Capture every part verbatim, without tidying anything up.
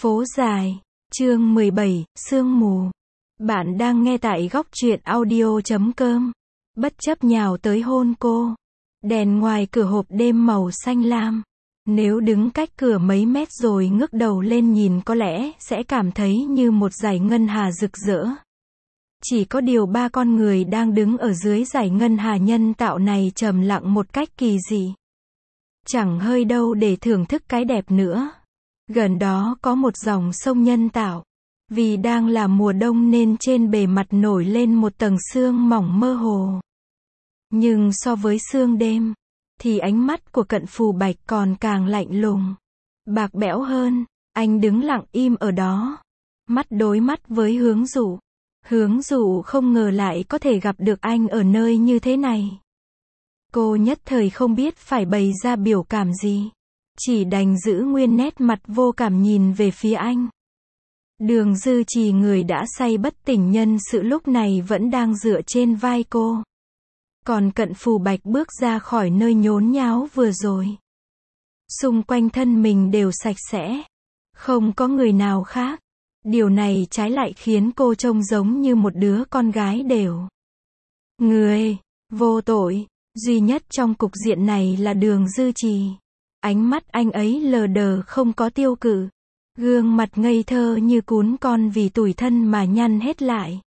Phố dài, chương mười bảy, sương mù. Bạn đang nghe tại góc truyện audio chấm com. Bất chấp nhào tới hôn cô. Đèn ngoài cửa hộp đêm màu xanh lam. Nếu đứng cách cửa mấy mét rồi ngước đầu lên nhìn có lẽ sẽ cảm thấy như một dải ngân hà rực rỡ. Chỉ có điều ba con người đang đứng ở dưới dải ngân hà nhân tạo này trầm lặng một cách kỳ dị. Chẳng hơi đâu để thưởng thức cái đẹp nữa. Gần đó có một dòng sông nhân tạo. Vì đang là mùa đông nên trên bề mặt nổi lên một tầng sương mỏng mơ hồ. Nhưng so với sương đêm, thì ánh mắt của Cận Phù Bạch còn càng lạnh lùng, bạc bẽo hơn. Anh đứng lặng im ở đó, mắt đối mắt với Hướng Dụ. Hướng Dụ không ngờ lại có thể gặp được anh ở nơi như thế này. Cô nhất thời không biết phải bày ra biểu cảm gì. Chỉ đành giữ nguyên nét mặt vô cảm nhìn về phía anh. Đường Dư Trì người đã say bất tỉnh nhân sự lúc này vẫn đang dựa trên vai cô. Còn Cận Phù Bạch bước ra khỏi nơi nhốn nháo vừa rồi. Xung quanh thân mình đều sạch sẽ. Không có người nào khác. Điều này trái lại khiến cô trông giống như một đứa con gái đều. Người vô tội duy nhất trong cục diện này là Đường Dư Trì. Ánh mắt anh ấy lờ đờ không có tiêu cự. Gương mặt ngây thơ như cún con vì tủi thân mà nhăn hết lại.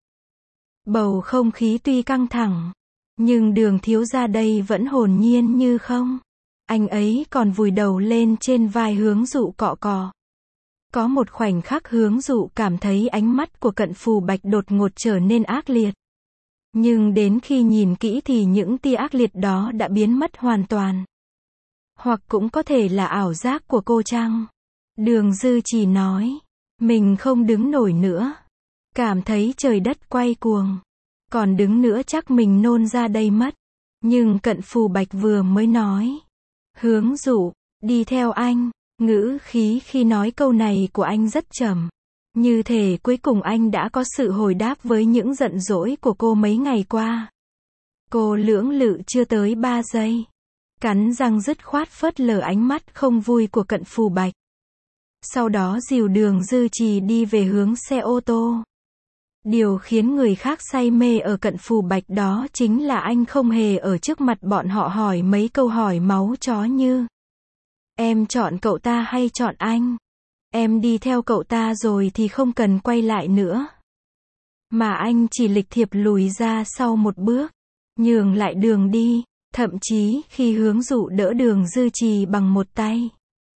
Bầu không khí tuy căng thẳng, nhưng Đường thiếu gia đây vẫn hồn nhiên như không. Anh ấy còn vùi đầu lên trên vai Hướng Dụ cọ cọ. Có một khoảnh khắc Hướng Dụ cảm thấy ánh mắt của Cận Phù Bạch đột ngột trở nên ác liệt. Nhưng đến khi nhìn kỹ thì những tia ác liệt đó đã biến mất hoàn toàn. Hoặc cũng có thể là ảo giác của cô chăng? Đường Dư Trì nói. Mình không đứng nổi nữa. Cảm thấy trời đất quay cuồng. Còn đứng nữa chắc mình nôn ra đây mất. Nhưng Cận Phù Bạch vừa mới nói. Hướng Dụ, đi theo anh. Ngữ khí khi nói câu này của anh rất trầm. Như thể cuối cùng anh đã có sự hồi đáp với những giận dỗi của cô mấy ngày qua. Cô lưỡng lự chưa tới ba giây. Cắn răng dứt khoát phớt lờ ánh mắt không vui của Cận Phù Bạch. Sau đó dìu Đường Dư Trì đi về hướng xe ô tô. Điều khiến người khác say mê ở Cận Phù Bạch đó chính là anh không hề ở trước mặt bọn họ hỏi mấy câu hỏi máu chó như: em chọn cậu ta hay chọn anh? Em đi theo cậu ta rồi thì không cần quay lại nữa. Mà anh chỉ lịch thiệp lùi ra sau một bước, nhường lại đường đi. Thậm chí khi Hướng Dụ đỡ Đường Dư Trì bằng một tay,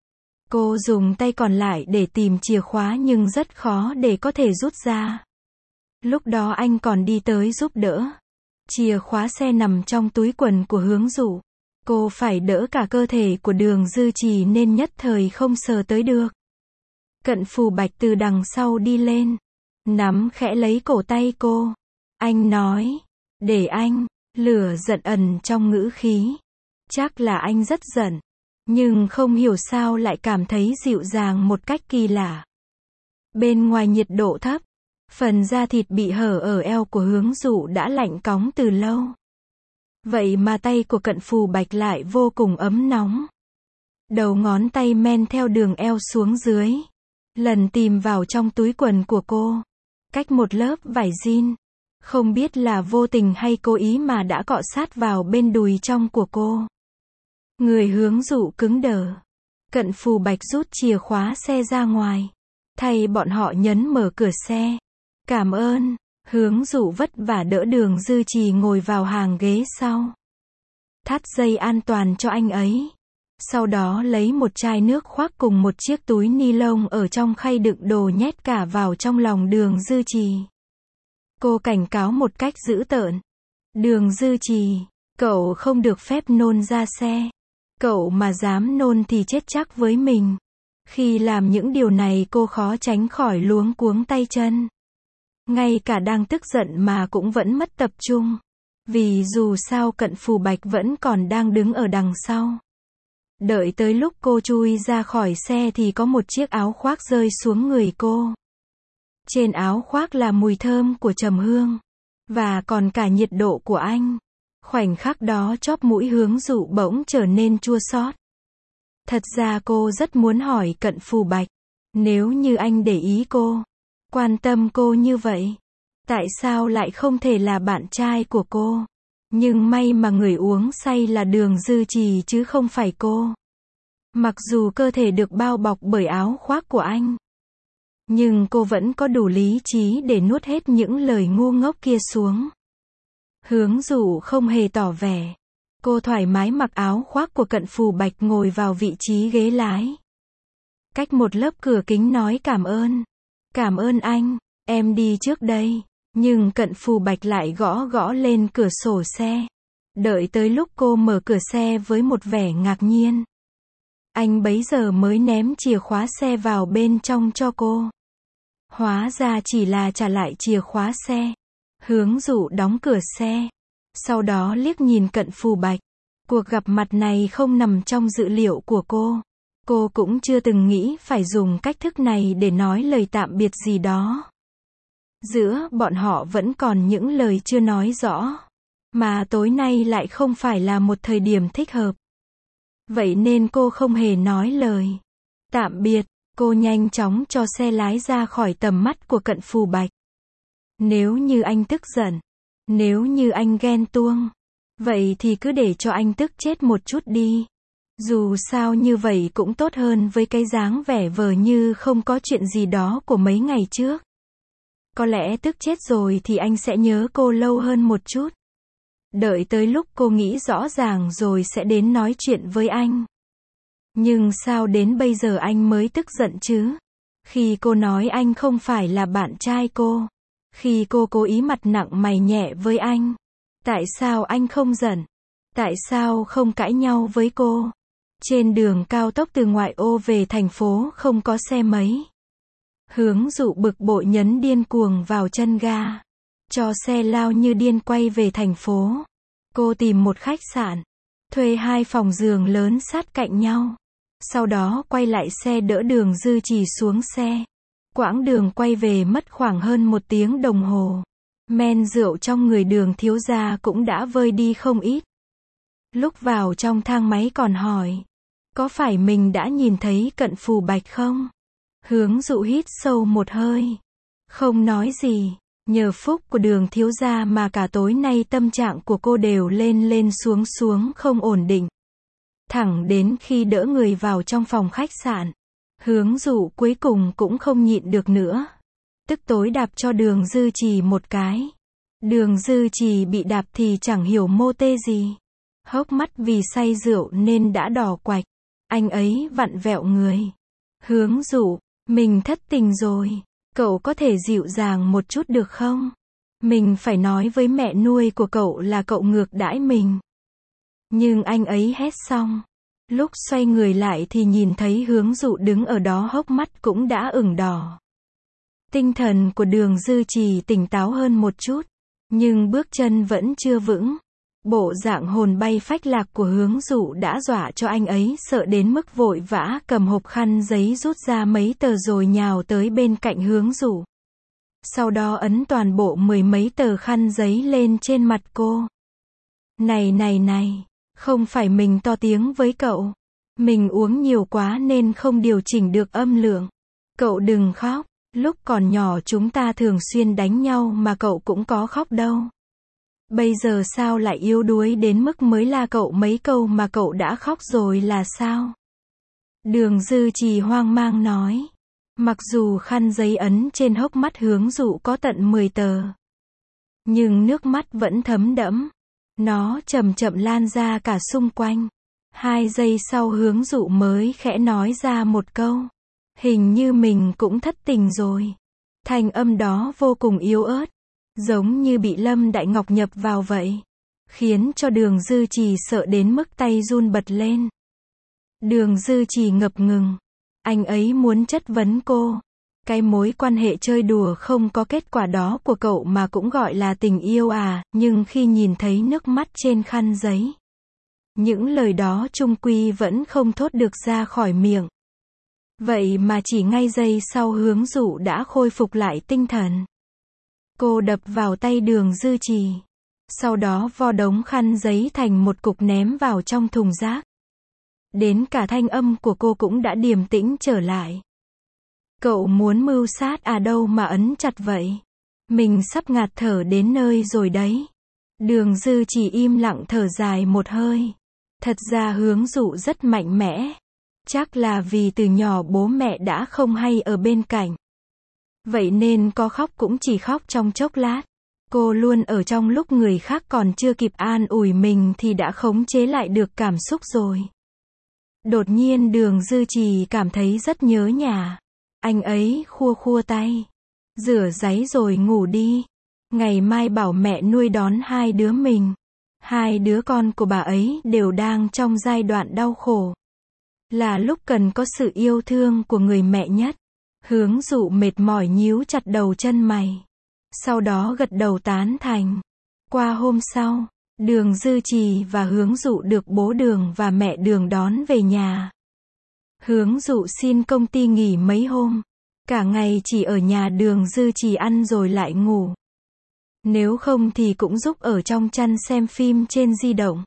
cô dùng tay còn lại để tìm chìa khóa nhưng rất khó để có thể rút ra. Lúc đó anh còn đi tới giúp đỡ. Chìa khóa xe nằm trong túi quần của Hướng Dụ. Cô phải đỡ cả cơ thể của Đường Dư Trì nên nhất thời không sờ tới được. Cận Phù Bạch từ đằng sau đi lên, nắm khẽ lấy cổ tay cô. Anh nói, để anh. Lửa giận ẩn trong ngữ khí. Chắc là anh rất giận. Nhưng không hiểu sao lại cảm thấy dịu dàng một cách kỳ lạ. Bên ngoài nhiệt độ thấp. Phần da thịt bị hở ở eo của Hướng Dụ đã lạnh cóng từ lâu. Vậy mà tay của Cận Phù Bạch lại vô cùng ấm nóng. Đầu ngón tay men theo đường eo xuống dưới. Lần tìm vào trong túi quần của cô. Cách một lớp vải jean. Không biết là vô tình hay cố ý mà đã cọ sát vào bên đùi trong của cô. Người Hướng Dụ cứng đờ. Cận Phù Bạch rút chìa khóa xe ra ngoài. Thay bọn họ nhấn mở cửa xe. Cảm ơn. Hướng Dụ vất vả đỡ Đường Dư Trì ngồi vào hàng ghế sau. Thắt dây an toàn cho anh ấy. Sau đó lấy một chai nước khoác cùng một chiếc túi ni lông ở trong khay đựng đồ nhét cả vào trong lòng Đường Dư Trì. Cô cảnh cáo một cách dữ tợn. Đường Dư Trì, cậu không được phép nôn ra xe. Cậu mà dám nôn thì chết chắc với mình. Khi làm những điều này cô khó tránh khỏi luống cuống tay chân. Ngay cả đang tức giận mà cũng vẫn mất tập trung. Vì dù sao Cận Phù Bạch vẫn còn đang đứng ở đằng sau. Đợi tới lúc cô chui ra khỏi xe thì có một chiếc áo khoác rơi xuống người cô. Trên áo khoác là mùi thơm của trầm hương. Và còn cả nhiệt độ của anh. Khoảnh khắc đó chóp mũi Hướng Dụ bỗng trở nên chua xót. Thật ra cô rất muốn hỏi Cận Phù Bạch, Nếu như anh để ý cô, quan tâm cô như vậy, tại sao lại không thể là bạn trai của cô? Nhưng may mà người uống say là Đường Dư Trì chứ không phải cô. Mặc dù cơ thể được bao bọc bởi áo khoác của anh, nhưng cô vẫn có đủ lý trí để nuốt hết những lời ngu ngốc kia xuống. Hướng Dụ không hề tỏ vẻ. Cô thoải mái mặc áo khoác của Cận Phù Bạch ngồi vào vị trí ghế lái. Cách một lớp cửa kính nói cảm ơn. Cảm ơn anh, em đi trước đây. Nhưng Cận Phù Bạch lại gõ gõ lên cửa sổ xe. Đợi tới lúc cô mở cửa xe với một vẻ ngạc nhiên. Anh bấy giờ mới ném chìa khóa xe vào bên trong cho cô. Hóa ra chỉ là trả lại chìa khóa xe. Hướng Dụ đóng cửa xe. Sau đó liếc nhìn Cận Phù Bạch. Cuộc gặp mặt này không nằm trong dự liệu của cô. Cô cũng chưa từng nghĩ phải dùng cách thức này để nói lời tạm biệt gì đó. Giữa bọn họ vẫn còn những lời chưa nói rõ. Mà tối nay lại không phải là một thời điểm thích hợp. Vậy nên cô không hề nói lời tạm biệt. Cô nhanh chóng cho xe lái ra khỏi tầm mắt của Cận Phù Bạch. Nếu như anh tức giận, nếu như anh ghen tuông, vậy thì cứ để cho anh tức chết một chút đi. Dù sao như vậy cũng tốt hơn với cái dáng vẻ vờ như không có chuyện gì đó của mấy ngày trước. Có lẽ tức chết rồi thì anh sẽ nhớ cô lâu hơn một chút. Đợi tới lúc cô nghĩ rõ ràng rồi sẽ đến nói chuyện với anh. Nhưng sao đến bây giờ anh mới tức giận chứ? Khi cô nói anh không phải là bạn trai cô. Khi cô cố ý mặt nặng mày nhẹ với anh. Tại sao anh không giận? Tại sao không cãi nhau với cô? Trên đường cao tốc từ ngoại ô về thành phố không có xe mấy. Hướng Dụ bực bội nhấn điên cuồng vào chân ga. Cho xe lao như điên quay về thành phố. Cô tìm một khách sạn. Thuê hai phòng giường lớn sát cạnh nhau. Sau đó quay lại xe đỡ Đường Dư Trì xuống xe. Quãng đường quay về mất khoảng hơn một tiếng đồng hồ. Men rượu trong người Đường thiếu gia cũng đã vơi đi không ít. Lúc vào trong thang máy còn hỏi. Có phải mình đã nhìn thấy Cận Phù Bạch không? Hướng Dụ hít sâu một hơi. Không nói gì. Nhờ phúc của Đường thiếu gia mà cả tối nay tâm trạng của cô đều lên lên xuống xuống không ổn định. Thẳng đến khi đỡ người vào trong phòng khách sạn. Hướng Dụ cuối cùng cũng không nhịn được nữa. Tức tối đạp cho Đường Dư Trì một cái. Đường Dư Trì bị đạp thì chẳng hiểu mô tê gì. Hốc mắt vì say rượu nên đã đỏ quạch. Anh ấy vặn vẹo người. Hướng Dụ, mình thất tình rồi. Cậu có thể dịu dàng một chút được không? Mình phải nói với mẹ nuôi của cậu là cậu ngược đãi mình. Nhưng anh ấy hét xong. Lúc xoay người lại thì nhìn thấy Hướng Dụ đứng ở đó, hốc mắt cũng đã ửng đỏ. Tinh thần của Đường Dư Trì tỉnh táo hơn một chút. Nhưng bước chân vẫn chưa vững. Bộ dạng hồn bay phách lạc của Hướng Dụ đã dọa cho anh ấy sợ đến mức vội vã cầm hộp khăn giấy rút ra mấy tờ rồi nhào tới bên cạnh Hướng Dụ. Sau đó ấn toàn bộ mười mấy tờ khăn giấy lên trên mặt cô. Này này này, không phải mình to tiếng với cậu. Mình uống nhiều quá nên không điều chỉnh được âm lượng. Cậu đừng khóc, lúc còn nhỏ chúng ta thường xuyên đánh nhau mà cậu cũng có khóc đâu. Bây giờ sao lại yếu đuối đến mức mới la cậu mấy câu mà cậu đã khóc rồi là sao? Đường Dư Trì hoang mang nói. Mặc dù khăn giấy ấn trên hốc mắt Hướng Dụ có tận mười tờ. Nhưng nước mắt vẫn thấm đẫm. Nó chậm chậm lan ra cả xung quanh. Hai giây sau Hướng Dụ mới khẽ nói ra một câu. Hình như mình cũng thất tình rồi. Thanh âm đó vô cùng yếu ớt. Giống như bị Lâm Đại Ngọc nhập vào vậy. Khiến cho Đường Dư Trì sợ đến mức tay run bật lên. Đường Dư Trì ngập ngừng. Anh ấy muốn chất vấn cô. Cái mối quan hệ chơi đùa không có kết quả đó của cậu mà cũng gọi là tình yêu à, nhưng khi nhìn thấy nước mắt trên khăn giấy. Những lời đó chung quy vẫn không thốt được ra khỏi miệng. Vậy mà chỉ ngay giây sau Hướng Dụ đã khôi phục lại tinh thần. Cô đập vào tay Đường Dư Trì. Sau đó vo đống khăn giấy thành một cục ném vào trong thùng rác. Đến cả thanh âm của cô cũng đã điềm tĩnh trở lại. Cậu muốn mưu sát à đâu mà ấn chặt vậy? Mình sắp ngạt thở đến nơi rồi đấy. Đường Dư chỉ im lặng thở dài một hơi. Thật ra Hướng Dụ rất mạnh mẽ. Chắc là vì từ nhỏ bố mẹ đã không hay ở bên cạnh. Vậy nên có khóc cũng chỉ khóc trong chốc lát. Cô luôn ở trong lúc người khác còn chưa kịp an ủi mình thì đã khống chế lại được cảm xúc rồi. Đột nhiên Đường Dư Trì cảm thấy rất nhớ nhà. Anh ấy khua khua tay. Rửa ráy rồi ngủ đi. Ngày mai bảo mẹ nuôi đón hai đứa mình. Hai đứa con của bà ấy đều đang trong giai đoạn đau khổ. Là lúc cần có sự yêu thương của người mẹ nhất. Hướng Dụ mệt mỏi nhíu chặt đầu chân mày. Sau đó gật đầu tán thành. Qua hôm sau, Đường Dư Trì và Hướng Dụ được bố Đường và mẹ Đường đón về nhà. Hướng Dụ xin công ty nghỉ mấy hôm. Cả ngày chỉ ở nhà Đường Dư Trì ăn rồi lại ngủ. Nếu không thì cũng giúp ở trong chăn xem phim trên di động.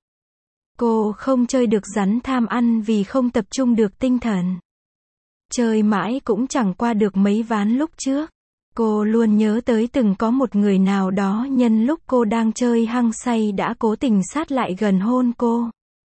Cô không chơi được rắn tham ăn vì không tập trung được tinh thần. Chơi mãi cũng chẳng qua được mấy ván lúc trước. Cô luôn nhớ tới từng có một người nào đó nhân lúc cô đang chơi hăng say đã cố tình sát lại gần hôn cô.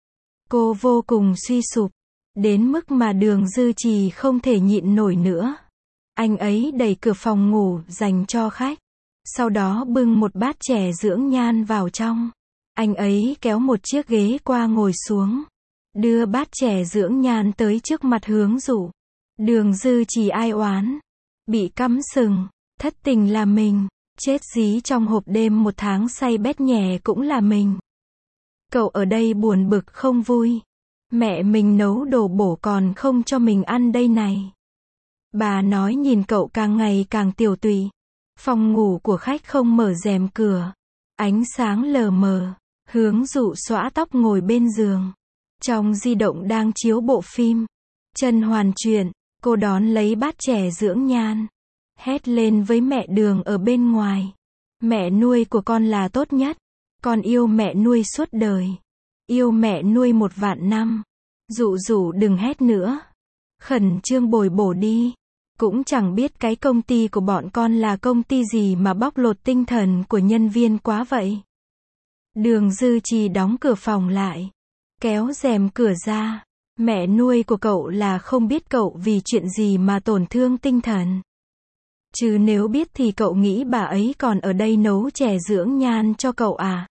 Cô vô cùng suy sụp. Đến mức mà Đường Dư Trì không thể nhịn nổi nữa. Anh ấy đẩy cửa phòng ngủ dành cho khách. Sau đó bưng một bát chè dưỡng nhan vào trong. Anh ấy kéo một chiếc ghế qua ngồi xuống. Đưa bát chè dưỡng nhan tới trước mặt Hướng Dụ. Đường Dư Trì ai oán. Bị cắm sừng. Thất tình là mình. Chết dí trong hộp đêm một tháng say bét nhè cũng là mình. Cậu ở đây buồn bực không vui. Mẹ mình nấu đồ bổ còn không cho mình ăn đây này. Bà nói nhìn cậu càng ngày càng tiều tụy. Phòng ngủ của khách không mở rèm cửa. Ánh sáng lờ mờ. Hướng Dụ xõa tóc ngồi bên giường. Trong di động đang chiếu bộ phim Chân Hoàn Truyện. Cô đón lấy bát chè dưỡng nhan. Hét lên với mẹ Đường ở bên ngoài. Mẹ nuôi của con là tốt nhất. Con yêu mẹ nuôi suốt đời. Yêu mẹ nuôi một vạn năm. Dụ Dụ đừng hét nữa. Khẩn trương bồi bổ đi. Cũng chẳng biết cái công ty của bọn con là công ty gì mà bóc lột tinh thần của nhân viên quá vậy. Đường Dư Trì đóng cửa phòng lại. Kéo rèm cửa ra. Mẹ nuôi của cậu là không biết cậu vì chuyện gì mà tổn thương tinh thần. Chứ nếu biết thì cậu nghĩ bà ấy còn ở đây nấu chè dưỡng nhan cho cậu à?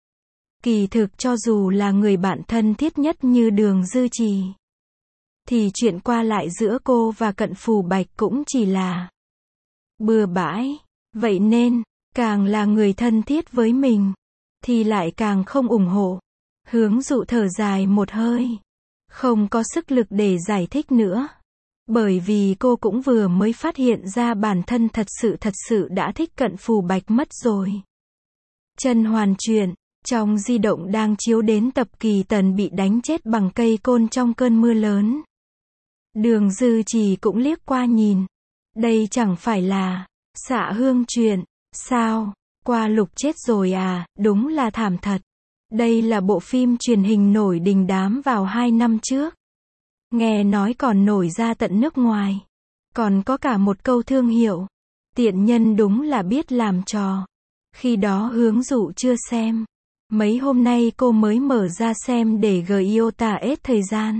Kỳ thực cho dù là người bạn thân thiết nhất như Đường Dư Trì, thì chuyện qua lại giữa cô và Cận Phù Bạch cũng chỉ là bừa bãi. Vậy nên, càng là người thân thiết với mình, thì lại càng không ủng hộ. Hướng Dụ thở dài một hơi. Không có sức lực để giải thích nữa. Bởi vì cô cũng vừa mới phát hiện ra bản thân thật sự thật sự đã thích Cận Phù Bạch mất rồi. Chân Hoàn Truyện. Trong di động đang chiếu đến tập Kỳ Tần bị đánh chết bằng cây côn trong cơn mưa lớn. Đường Dư Trì cũng liếc qua nhìn. Đây chẳng phải là Xạ Hương Truyện, sao? Qua Lục chết rồi à, đúng là thảm thật. Đây là bộ phim truyền hình nổi đình đám vào hai năm trước. Nghe nói còn nổi ra tận nước ngoài. Còn có cả một câu thương hiệu. Tiện nhân đúng là biết làm trò. Khi đó Hướng Dụ chưa xem. Mấy hôm nay cô mới mở ra xem để gờ iota hết thời gian.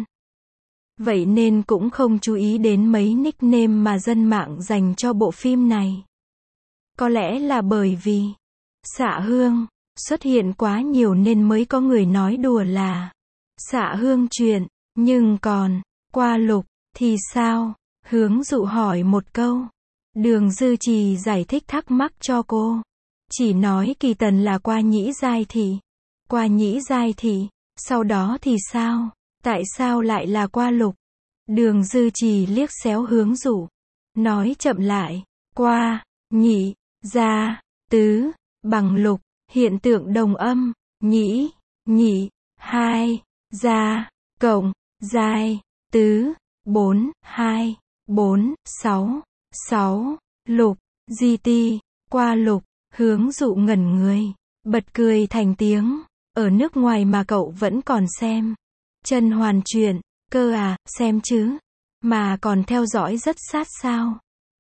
Vậy nên cũng không chú ý đến mấy nickname mà dân mạng dành cho bộ phim này. Có lẽ là bởi vì Xạ Hương xuất hiện quá nhiều nên mới có người nói đùa là Xạ Hương Truyện. Nhưng còn Qua Lục thì sao? Hướng Dụ hỏi một câu. Đường Dư Trì giải thích thắc mắc cho cô. Chỉ nói Kỳ Tần là Qua Nhĩ Giai Thị. Qua Nhĩ Giai Thị. Sau đó thì sao? Tại sao lại là Qua Lục? Đường Dư Trì liếc xéo Hướng Dụ. Nói chậm lại. Qua, Nhĩ, Gia, Tứ, bằng Lục. Hiện tượng đồng âm. Nhĩ, Nhị, hai, Gia, cộng, Giai, Tứ, bốn, hai, bốn, sáu, sáu, Lục, Di Ti, Qua Lục. Hướng Dụ ngẩn người. Bật cười thành tiếng. Ở nước ngoài mà cậu vẫn còn xem Chân Hoàn Truyện, cơ à, xem chứ. Mà còn theo dõi rất sát sao.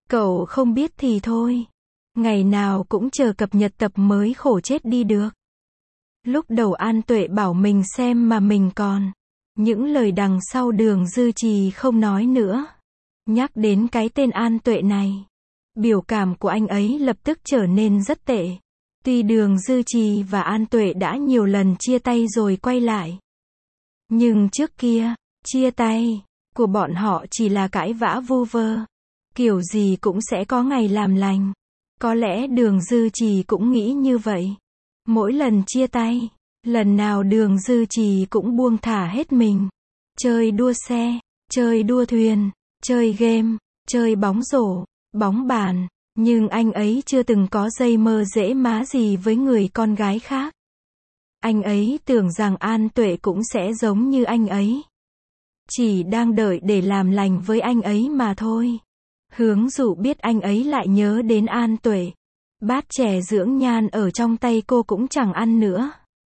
Cậu không biết thì thôi. Ngày nào cũng chờ cập nhật tập mới khổ chết đi được. Lúc đầu An Tuệ bảo mình xem mà mình còn. Những lời đằng sau Đường Dư Trì không nói nữa. Nhắc đến cái tên An Tuệ này. Biểu cảm của anh ấy lập tức trở nên rất tệ. Tuy Đường Dư Trì và An Tuệ đã nhiều lần chia tay rồi quay lại. Nhưng trước kia, chia tay của bọn họ chỉ là cãi vã vu vơ. Kiểu gì cũng sẽ có ngày làm lành. Có lẽ Đường Dư Trì cũng nghĩ như vậy. Mỗi lần chia tay, lần nào Đường Dư Trì cũng buông thả hết mình. Chơi đua xe, chơi đua thuyền, chơi game, chơi bóng rổ, bóng bàn. Nhưng anh ấy chưa từng có giây mơ dễ má gì với người con gái khác. Anh ấy tưởng rằng An Tuệ cũng sẽ giống như anh ấy. Chỉ đang đợi để làm lành với anh ấy mà thôi. Hướng Dụ biết anh ấy lại nhớ đến An Tuệ. Bát chè dưỡng nhan ở trong tay cô cũng chẳng ăn nữa.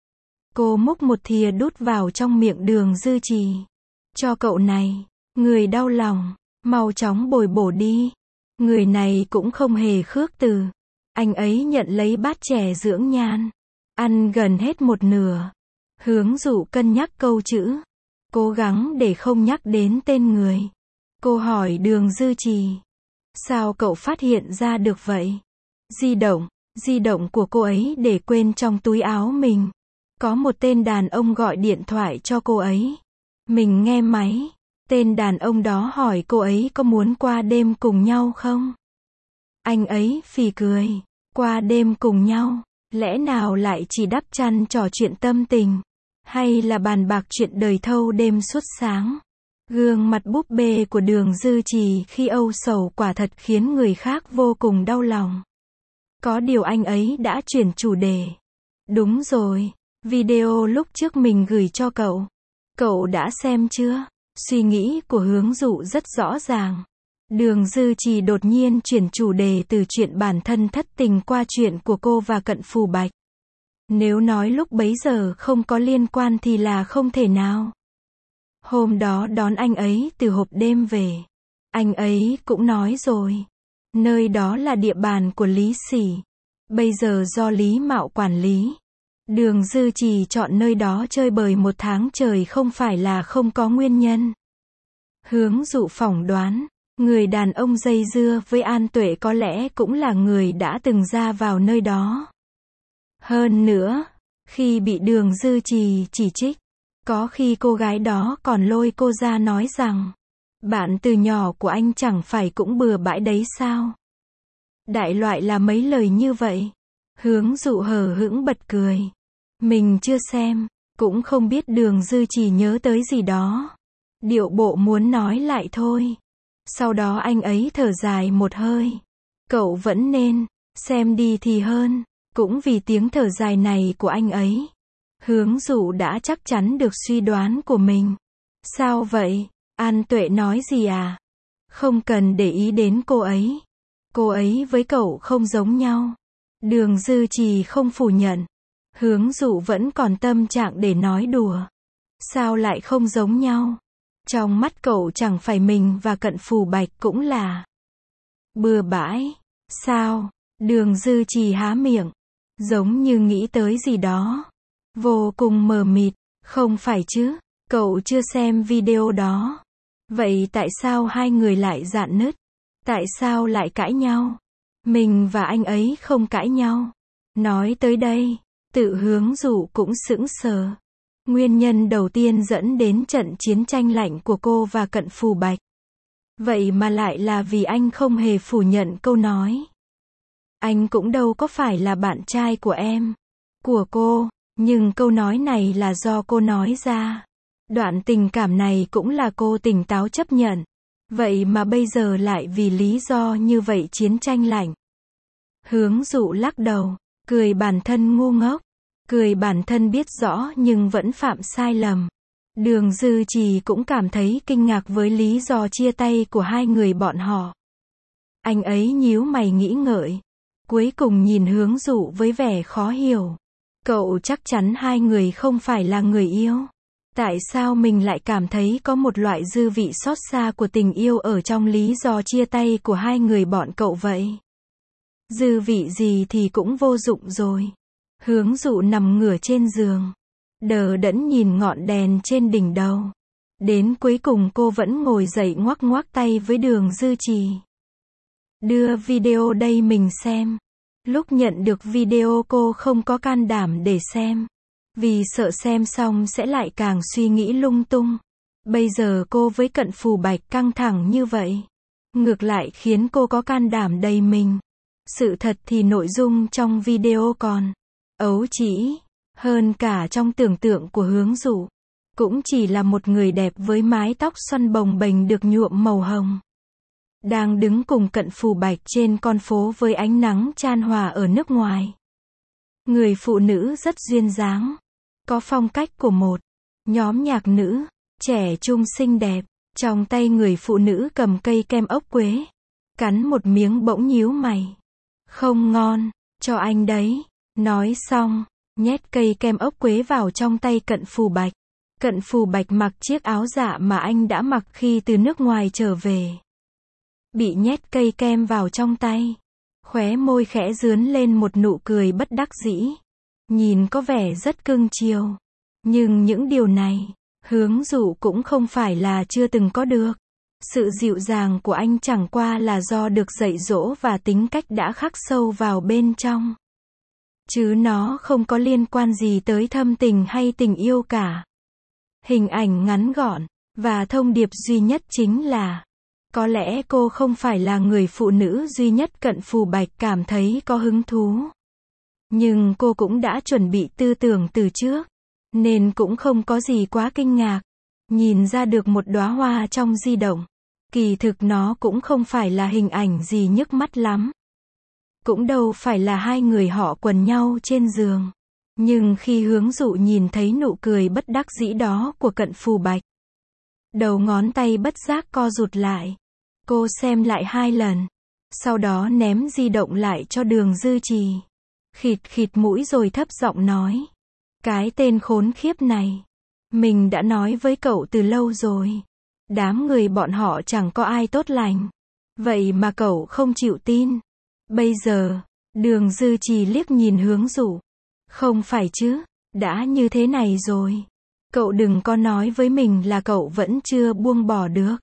Cô múc một thìa đút vào trong miệng Đường Dư Trì. Cho cậu này, người đau lòng, mau chóng bồi bổ đi. Người này cũng không hề khước từ. Anh ấy nhận lấy bát chè dưỡng nhan. Ăn gần hết một nửa. Hướng Dụ cân nhắc câu chữ. Cố gắng để không nhắc đến tên người. Cô hỏi Đường Dư Trì. Sao cậu phát hiện ra được vậy? Di động, di động của cô ấy để quên trong túi áo mình. Có một tên đàn ông gọi điện thoại cho cô ấy. Mình nghe máy. Tên đàn ông đó hỏi cô ấy có muốn qua đêm cùng nhau không? Anh ấy phì cười. Qua đêm cùng nhau, lẽ nào lại chỉ đắp chăn trò chuyện tâm tình? Hay là bàn bạc chuyện đời thâu đêm suốt sáng? Gương mặt búp bê của Đường Dư Trì khi âu sầu quả thật khiến người khác vô cùng đau lòng. Có điều anh ấy đã chuyển chủ đề. Đúng rồi, video lúc trước mình gửi cho cậu. Cậu đã xem chưa? Suy nghĩ của Hướng Dụ rất rõ ràng. Đường Dư Trì đột nhiên chuyển chủ đề từ chuyện bản thân thất tình qua chuyện của cô và Cận Phù Bạch. Nếu nói lúc bấy giờ không có liên quan thì là không thể nào. Hôm đó đón anh ấy từ hộp đêm về. Anh ấy cũng nói rồi. Nơi đó là địa bàn của Lý Sỉ. Bây giờ do Lý Mạo quản lý. Đường Dư Trì chọn nơi đó chơi bời một tháng trời không phải là không có nguyên nhân. Hướng Dụ phỏng đoán, người đàn ông dây dưa với An Tuệ có lẽ cũng là người đã từng ra vào nơi đó. Hơn nữa, khi bị Đường Dư Trì chỉ trích, có khi cô gái đó còn lôi cô ra nói rằng, bạn từ nhỏ của anh chẳng phải cũng bừa bãi đấy sao? Đại loại là mấy lời như vậy. Hướng Dụ hờ hững bật cười. Mình chưa xem, cũng không biết Đường Dư Trì nhớ tới gì đó. Điệu bộ muốn nói lại thôi. Sau đó anh ấy thở dài một hơi. Cậu vẫn nên xem đi thì hơn. Cũng vì tiếng thở dài này của anh ấy, Hướng Dụ đã chắc chắn được suy đoán của mình. Sao vậy? An Tuệ nói gì à? Không cần để ý đến cô ấy. Cô ấy với cậu không giống nhau. Đường Dư Trì không phủ nhận. Hướng Dụ vẫn còn tâm trạng để nói đùa. Sao lại không giống nhau? Trong mắt cậu chẳng phải mình và Cận Phù Bạch cũng là bừa bãi. Sao? Đường Dư Trì há miệng, giống như nghĩ tới gì đó. Vô cùng mờ mịt. Không phải chứ? Cậu chưa xem video đó. Vậy tại sao hai người lại rạn nứt? Tại sao lại cãi nhau? Mình và anh ấy không cãi nhau. Nói tới đây, tự Hướng Dụ cũng sững sờ. Nguyên nhân đầu tiên dẫn đến trận chiến tranh lạnh của cô và Cận Phù Bạch. Vậy mà lại là vì anh không hề phủ nhận câu nói. Anh cũng đâu có phải là bạn trai của em, của cô, nhưng câu nói này là do cô nói ra. Đoạn tình cảm này cũng là cô tỉnh táo chấp nhận. Vậy mà bây giờ lại vì lý do như vậy chiến tranh lạnh. Hướng Dụ lắc đầu, cười bản thân ngu ngốc, cười bản thân biết rõ nhưng vẫn phạm sai lầm. Đường Dư Trì cũng cảm thấy kinh ngạc với lý do chia tay của hai người bọn họ. Anh ấy nhíu mày nghĩ ngợi, cuối cùng nhìn Hướng Dụ với vẻ khó hiểu. Cậu chắc chắn hai người không phải là người yêu. Tại sao mình lại cảm thấy có một loại dư vị xót xa của tình yêu ở trong lý do chia tay của hai người bọn cậu vậy? Dư vị gì thì cũng vô dụng rồi. Hướng Dụ nằm ngửa trên giường, đờ đẫn nhìn ngọn đèn trên đỉnh đầu. Đến cuối cùng cô vẫn ngồi dậy ngoắc ngoắc tay với Đường Dư Trì. Đưa video đây mình xem. Lúc nhận được video cô không có can đảm để xem. Vì sợ xem xong sẽ lại càng suy nghĩ lung tung. Bây giờ cô với Cận Phù Bạch căng thẳng như vậy, ngược lại khiến cô có can đảm đầy mình. Sự thật thì nội dung trong video còn ấu trĩ hơn cả trong tưởng tượng của Hướng Dụ. Cũng chỉ là một người đẹp với mái tóc xoăn bồng bềnh được nhuộm màu hồng, đang đứng cùng Cận Phù Bạch trên con phố với ánh nắng chan hòa ở nước ngoài. Người phụ nữ rất duyên dáng, có phong cách của một nhóm nhạc nữ trẻ trung xinh đẹp. Trong tay người phụ nữ cầm cây kem ốc quế, cắn một miếng bỗng nhíu mày. Không ngon, cho anh đấy. Nói xong, nhét cây kem ốc quế vào trong tay Cận Phù Bạch. Cận Phù Bạch mặc chiếc áo dạ mà anh đã mặc khi từ nước ngoài trở về. Bị nhét cây kem vào trong tay, khóe môi khẽ dướn lên một nụ cười bất đắc dĩ. Nhìn có vẻ rất cưng chiều. Nhưng những điều này, Hướng Dụ cũng không phải là chưa từng có được. Sự dịu dàng của anh chẳng qua là do được dạy dỗ và tính cách đã khắc sâu vào bên trong. Chứ nó không có liên quan gì tới thâm tình hay tình yêu cả. Hình ảnh ngắn gọn, và thông điệp duy nhất chính là, có lẽ cô không phải là người phụ nữ duy nhất Cận Phù Bạch cảm thấy có hứng thú. Nhưng cô cũng đã chuẩn bị tư tưởng từ trước, nên cũng không có gì quá kinh ngạc. Nhìn ra được một đóa hoa trong di động, kỳ thực nó cũng không phải là hình ảnh gì nhức mắt lắm. Cũng đâu phải là hai người họ quần nhau trên giường. Nhưng khi Hướng Dụ nhìn thấy nụ cười bất đắc dĩ đó của Cận Phù Bạch, đầu ngón tay bất giác co rụt lại. Cô xem lại hai lần, sau đó ném di động lại cho Đường Dư Trì. Khịt khịt mũi rồi thấp giọng nói. Cái tên khốn khiếp này. Mình đã nói với cậu từ lâu rồi. Đám người bọn họ chẳng có ai tốt lành. Vậy mà cậu không chịu tin. Bây giờ, Đường Dư Trì liếc nhìn Hướng Dụ. Không phải chứ, đã như thế này rồi. Cậu đừng có nói với mình là cậu vẫn chưa buông bỏ được.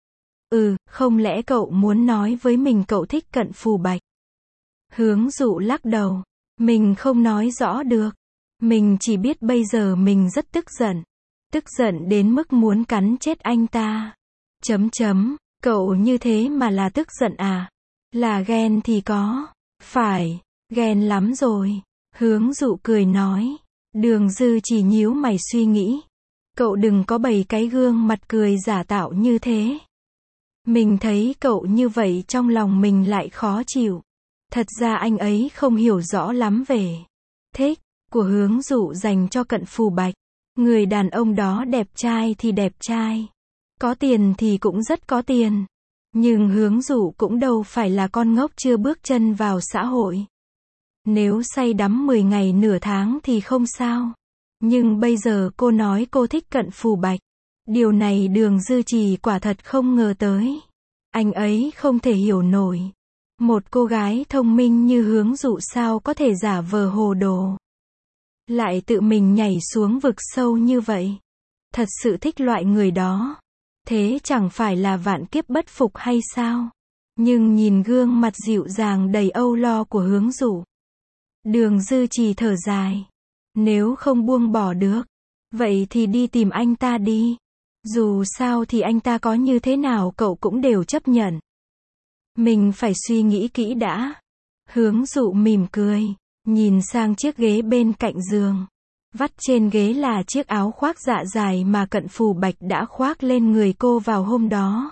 Ừ, không lẽ cậu muốn nói với mình cậu thích Cận Phù Bạch? Hướng Dụ lắc đầu. Mình không nói rõ được. Mình chỉ biết bây giờ mình rất tức giận. Tức giận đến mức muốn cắn chết anh ta. Chấm chấm, cậu như thế mà là tức giận à? Là ghen thì có. Phải, ghen lắm rồi. Hướng Dụ cười nói. Đường Dư chỉ nhíu mày suy nghĩ. Cậu đừng có bày cái gương mặt cười giả tạo như thế. Mình thấy cậu như vậy trong lòng mình lại khó chịu. Thật ra anh ấy không hiểu rõ lắm về thích của Hướng Dụ dành cho Cận Phù Bạch. Người đàn ông đó đẹp trai thì đẹp trai, có tiền thì cũng rất có tiền. Nhưng Hướng Dụ cũng đâu phải là con ngốc chưa bước chân vào xã hội. Nếu say đắm mười ngày nửa tháng thì không sao. Nhưng bây giờ cô nói cô thích Cận Phù Bạch. Điều này Đường Dư Trì quả thật không ngờ tới. Anh ấy không thể hiểu nổi. Một cô gái thông minh như Hướng Dụ sao có thể giả vờ hồ đồ. Lại tự mình nhảy xuống vực sâu như vậy. Thật sự thích loại người đó. Thế chẳng phải là vạn kiếp bất phục hay sao? Nhưng nhìn gương mặt dịu dàng đầy âu lo của Hướng Dụ, Đường Dư Trì thở dài. Nếu không buông bỏ được, vậy thì đi tìm anh ta đi. Dù sao thì anh ta có như thế nào cậu cũng đều chấp nhận. Mình phải suy nghĩ kỹ đã. Hướng Dụ mỉm cười, nhìn sang chiếc ghế bên cạnh giường. Vắt trên ghế là chiếc áo khoác dạ dài mà Cận Phù Bạch đã khoác lên người cô vào hôm đó.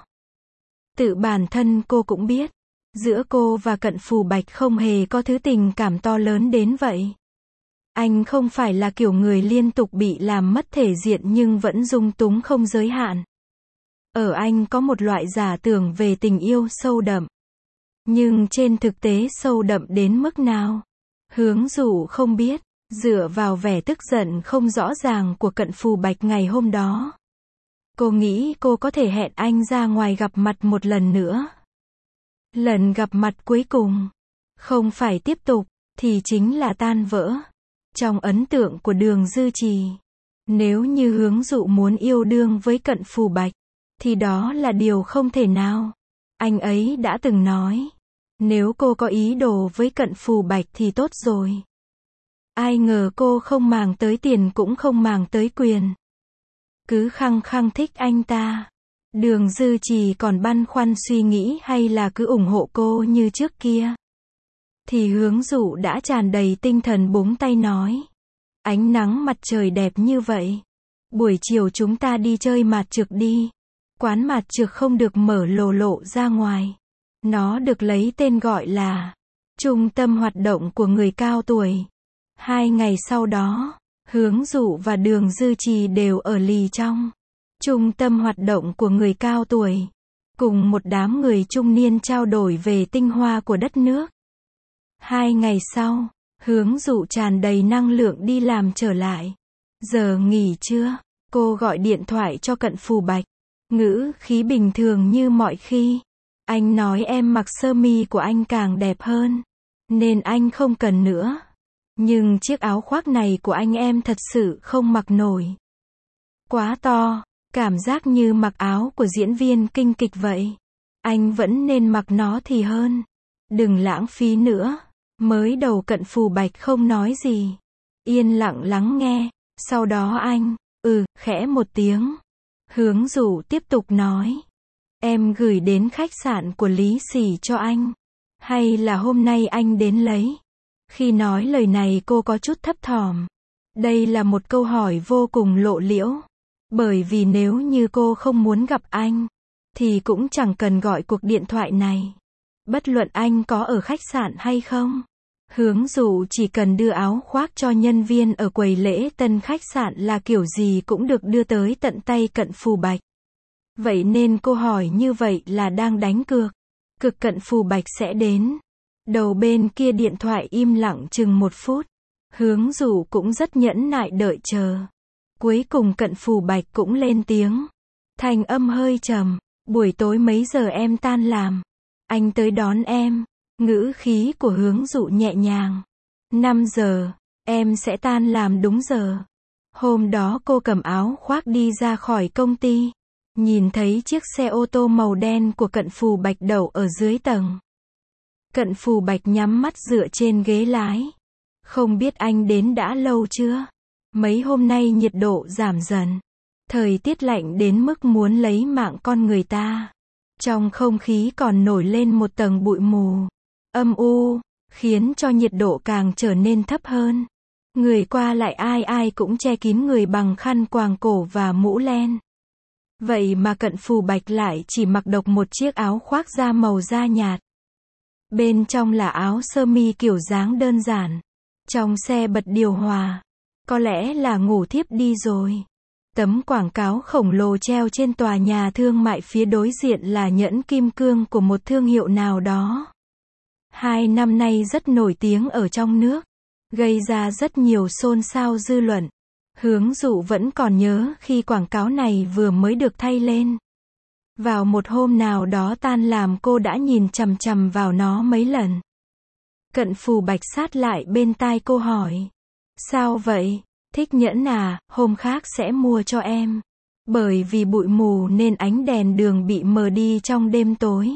Tự bản thân cô cũng biết, giữa cô và Cận Phù Bạch không hề có thứ tình cảm to lớn đến vậy. Anh không phải là kiểu người liên tục bị làm mất thể diện nhưng vẫn dung túng không giới hạn. Ở anh có một loại giả tưởng về tình yêu sâu đậm. Nhưng trên thực tế sâu đậm đến mức nào? Hướng Dụ không biết. Dựa vào vẻ tức giận không rõ ràng của Cận Phù Bạch ngày hôm đó, cô nghĩ cô có thể hẹn anh ra ngoài gặp mặt một lần nữa. Lần gặp mặt cuối cùng, không phải tiếp tục, thì chính là tan vỡ. Trong ấn tượng của Đường Dư Trì, nếu như Hướng Dụ muốn yêu đương với Cận Phù Bạch, thì đó là điều không thể nào. Anh ấy đã từng nói, nếu cô có ý đồ với Cận Phù Bạch thì tốt rồi. Ai ngờ cô không màng tới tiền cũng không màng tới quyền, cứ khăng khăng thích anh ta. Đường Dư Trì còn băn khoăn suy nghĩ hay là cứ ủng hộ cô như trước kia, thì Hướng Dụ đã tràn đầy tinh thần búng tay nói, ánh nắng mặt trời đẹp như vậy, buổi chiều chúng ta đi chơi mạt trược đi. Quán mạt trược không được mở lồ lộ ra ngoài, nó được lấy tên gọi là trung tâm hoạt động của người cao tuổi. Hai ngày sau đó, Hướng Dụ và Đường Dư Trì đều ở lì trong trung tâm hoạt động của người cao tuổi, cùng một đám người trung niên trao đổi về tinh hoa của đất nước. Hai ngày sau, Hướng Dụ tràn đầy năng lượng đi làm trở lại. Giờ nghỉ trưa, cô gọi điện thoại cho Cận Phù Bạch, ngữ khí bình thường như mọi khi. Anh nói em mặc sơ mi của anh càng đẹp hơn, nên anh không cần nữa. Nhưng chiếc áo khoác này của anh em thật sự không mặc nổi. Quá to, cảm giác như mặc áo của diễn viên kinh kịch vậy. Anh vẫn nên mặc nó thì hơn. Đừng lãng phí nữa. Mới đầu Cận Phù Bạch không nói gì, yên lặng lắng nghe. Sau đó anh, ừ, khẽ một tiếng. Hướng Dụ tiếp tục nói, em gửi đến khách sạn của Lý Sỉ cho anh, hay là hôm nay anh đến lấy? Khi nói lời này cô có chút thấp thỏm. Đây là một câu hỏi vô cùng lộ liễu. Bởi vì nếu như cô không muốn gặp anh, thì cũng chẳng cần gọi cuộc điện thoại này. Bất luận anh có ở khách sạn hay không, Hướng Dụ chỉ cần đưa áo khoác cho nhân viên ở quầy lễ tân khách sạn là kiểu gì cũng được đưa tới tận tay Cận Phù Bạch. Vậy nên cô hỏi như vậy là đang đánh cược. Cực Cận Phù Bạch sẽ đến. Đầu bên kia điện thoại im lặng chừng một phút. Hướng Dụ cũng rất nhẫn nại đợi chờ. Cuối cùng Cận Phù Bạch cũng lên tiếng. Thành âm hơi trầm. Buổi tối mấy giờ em tan làm? Anh tới đón em. Ngữ khí của Hướng Dụ nhẹ nhàng. năm giờ, em sẽ tan làm đúng giờ. Hôm đó cô cầm áo khoác đi ra khỏi công ty. Nhìn thấy chiếc xe ô tô màu đen của Cận Phù Bạch đậu ở dưới tầng. Cận Phù Bạch nhắm mắt dựa trên ghế lái. Không biết anh đến đã lâu chưa? Mấy hôm nay nhiệt độ giảm dần. Thời tiết lạnh đến mức muốn lấy mạng con người ta. Trong không khí còn nổi lên một tầng bụi mù, âm u, khiến cho nhiệt độ càng trở nên thấp hơn. Người qua lại ai ai cũng che kín người bằng khăn quàng cổ và mũ len. Vậy mà Cận Phù Bạch lại chỉ mặc độc một chiếc áo khoác da màu da nhạt. Bên trong là áo sơ mi kiểu dáng đơn giản. Trong xe bật điều hòa. Có lẽ là ngủ thiếp đi rồi. Tấm quảng cáo khổng lồ treo trên tòa nhà thương mại phía đối diện là nhẫn kim cương của một thương hiệu nào đó. Hai năm nay rất nổi tiếng ở trong nước, gây ra rất nhiều xôn xao dư luận. Hướng Dụ vẫn còn nhớ khi quảng cáo này vừa mới được thay lên. Vào một hôm nào đó tan làm cô đã nhìn chằm chằm vào nó mấy lần. Cận Phù Bạch sát lại bên tai cô hỏi. Sao vậy? Thích nhẫn à, hôm khác sẽ mua cho em. Bởi vì bụi mù nên ánh đèn đường bị mờ đi trong đêm tối.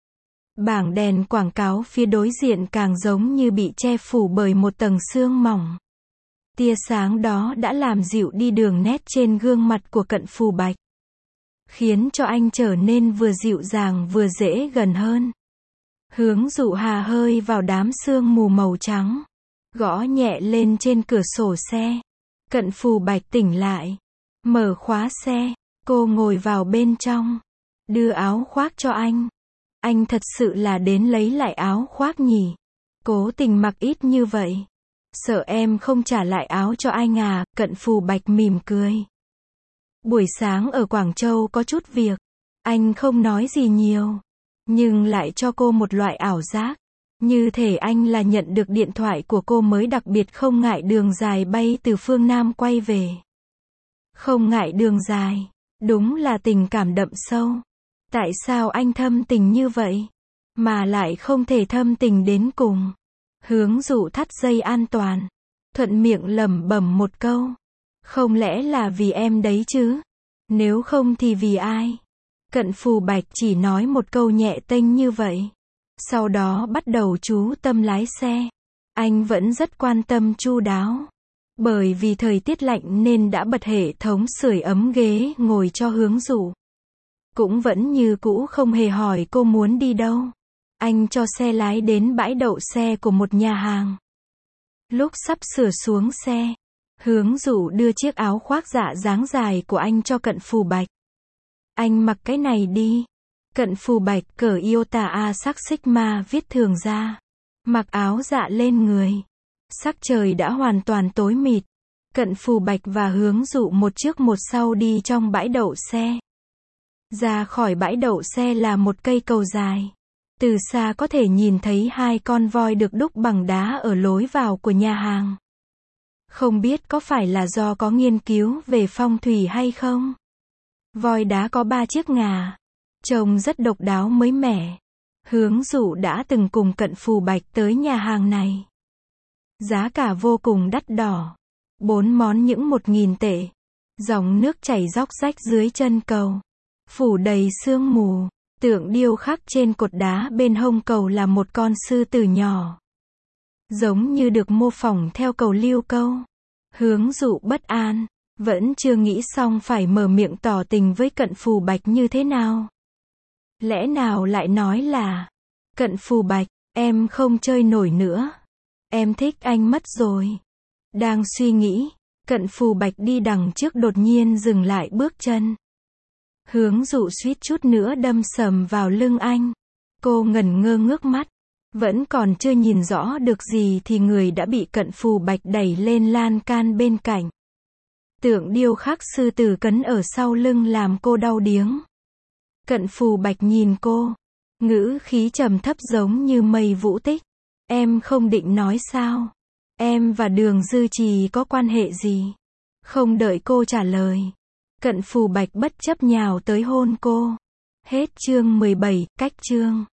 Bảng đèn quảng cáo phía đối diện càng giống như bị che phủ bởi một tầng sương mỏng. Tia sáng đó đã làm dịu đi đường nét trên gương mặt của Cận Phù Bạch, khiến cho anh trở nên vừa dịu dàng vừa dễ gần hơn. Hướng Dụ hà hơi vào đám sương mù màu trắng, gõ nhẹ lên trên cửa sổ xe. Cận Phù Bạch tỉnh lại, mở khóa xe, cô ngồi vào bên trong, đưa áo khoác cho anh. Anh thật sự là đến lấy lại áo khoác nhỉ? Cố tình mặc ít như vậy. Sợ em không trả lại áo cho anh à? Cận Phù Bạch mỉm cười. Buổi sáng ở Quảng Châu có chút việc. Anh không nói gì nhiều, nhưng lại cho cô một loại ảo giác. Như thể anh là nhận được điện thoại của cô mới đặc biệt không ngại đường dài bay từ phương Nam quay về. Không ngại đường dài. Đúng là tình cảm đậm sâu. Tại sao anh thâm tình như vậy? Mà lại không thể thâm tình đến cùng. Hướng dụ thắt dây an toàn. Thuận miệng lẩm bẩm một câu. Không lẽ là vì em đấy chứ? Nếu không thì vì ai? Cận Phù Bạch chỉ nói một câu nhẹ tênh như vậy. Sau đó bắt đầu chú tâm lái xe. Anh vẫn rất quan tâm chu đáo. Bởi vì thời tiết lạnh nên đã bật hệ thống sưởi ấm ghế ngồi cho Hướng Dụ. Cũng vẫn như cũ không hề hỏi cô muốn đi đâu. Anh cho xe lái đến bãi đậu xe của một nhà hàng. Lúc sắp sửa xuống xe, Hướng Dụ đưa chiếc áo khoác dạ dáng dài của anh cho Cận Phù Bạch. Anh mặc cái này đi. Cận Phù Bạch cởi Iota A sắc Sigma viết thường ra. Mặc áo dạ lên người. Sắc trời đã hoàn toàn tối mịt. Cận Phù Bạch và Hướng Dụ một trước một sau đi trong bãi đậu xe. Ra khỏi bãi đậu xe là một cây cầu dài. Từ xa có thể nhìn thấy hai con voi được đúc bằng đá ở lối vào của nhà hàng. Không biết có phải là do có nghiên cứu về phong thủy hay không? Voi đá có ba chiếc ngà. Trông rất độc đáo mới mẻ. Hướng Dụ đã từng cùng Cận Phù Bạch tới nhà hàng này. Giá cả vô cùng đắt đỏ. Bốn món những một nghìn tệ. Dòng nước chảy róc rách dưới chân cầu. Phủ đầy sương mù. Tượng điêu khắc trên cột đá bên hông cầu là một con sư tử nhỏ. Giống như được mô phỏng theo cầu lưu câu. Hướng Dụ bất an. Vẫn chưa nghĩ xong phải mở miệng tỏ tình với Cận Phù Bạch như thế nào. Lẽ nào lại nói là Cận Phù Bạch, em không chơi nổi nữa. Em thích anh mất rồi. Đang suy nghĩ, Cận Phù Bạch đi đằng trước đột nhiên dừng lại bước chân. Hướng Dụ suýt chút nữa đâm sầm vào lưng anh. Cô ngẩn ngơ ngước mắt. Vẫn còn chưa nhìn rõ được gì thì người đã bị Cận Phù Bạch đẩy lên lan can bên cạnh. Tượng điêu khắc sư tử cấn ở sau lưng làm cô đau điếng. Cận Phù Bạch nhìn cô. Ngữ khí trầm thấp giống như mây vũ tích. Em không định nói sao? Em và Đường Dư Trì có quan hệ gì? Không đợi cô trả lời. Cận Phù Bạch bất chấp nhào tới hôn cô. Hết chương mười bảy, cách chương.